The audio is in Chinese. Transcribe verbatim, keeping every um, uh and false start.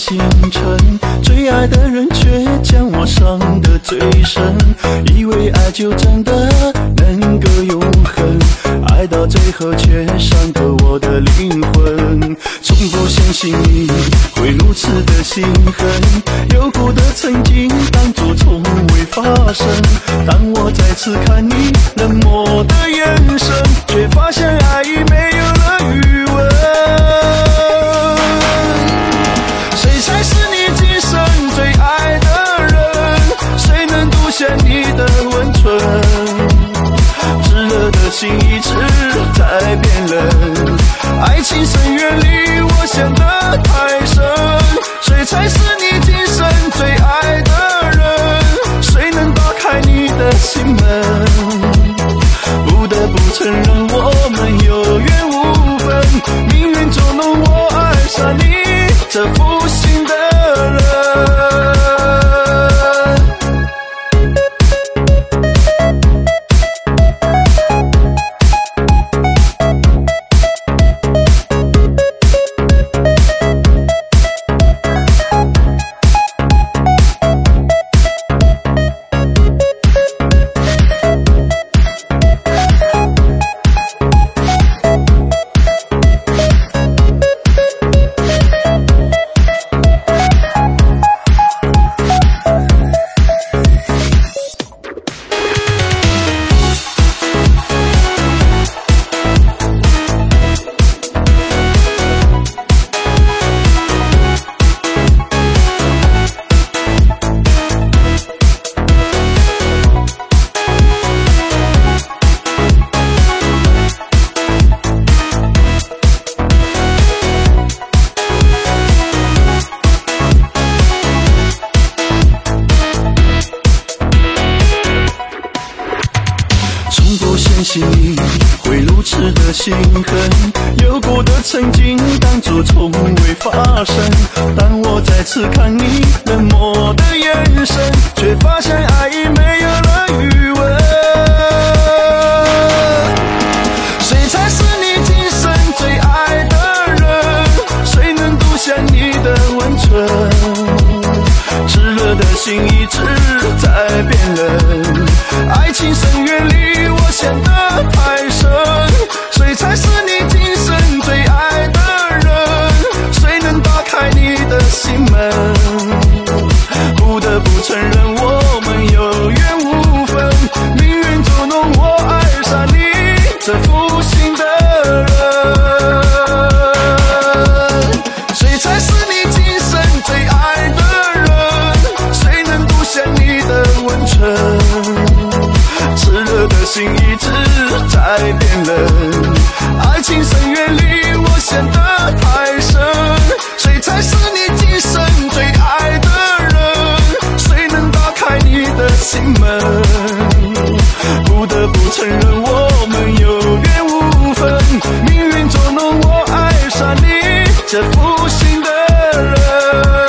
心沉，最爱的人却将我伤得最深，以为爱就真的能够永恒，爱到最后却伤透我的灵魂。从不相信你会如此的心狠，有过的曾经当作从未发生，当我再次看你冷漠的眼神，却发现爱已没有了余温。谁才是你今生最爱的人？谁能独享你的温存？炙热的心一直在变冷，爱情深渊里我陷得太深。谁才是你今生最爱的人？谁能打开你的心门？不得不承认我们有缘无分，命运捉弄我爱上你这负心的人。你会如此的心狠，有过的曾经当作从未发生，当我再次看你冷漠的眼神，却发现爱已没有了余温。谁才是你今生最爱的人？谁能独享你的温存？炙热的心一直在变冷，爱情深渊里我陷得太深。谁才是你今生最爱的人？谁能打开你的心门？不得不承认我们有缘无分，命运捉弄我爱上你这负心的人。谁才是你今生最爱的人？谁能独享你的温存？炽热的心一直在变冷，爱情深渊里我陷得太深。谁才是你今生最爱的人？谁能打开你的心门？不得不承认我们有缘无分，命运捉弄我爱上你这负心的人。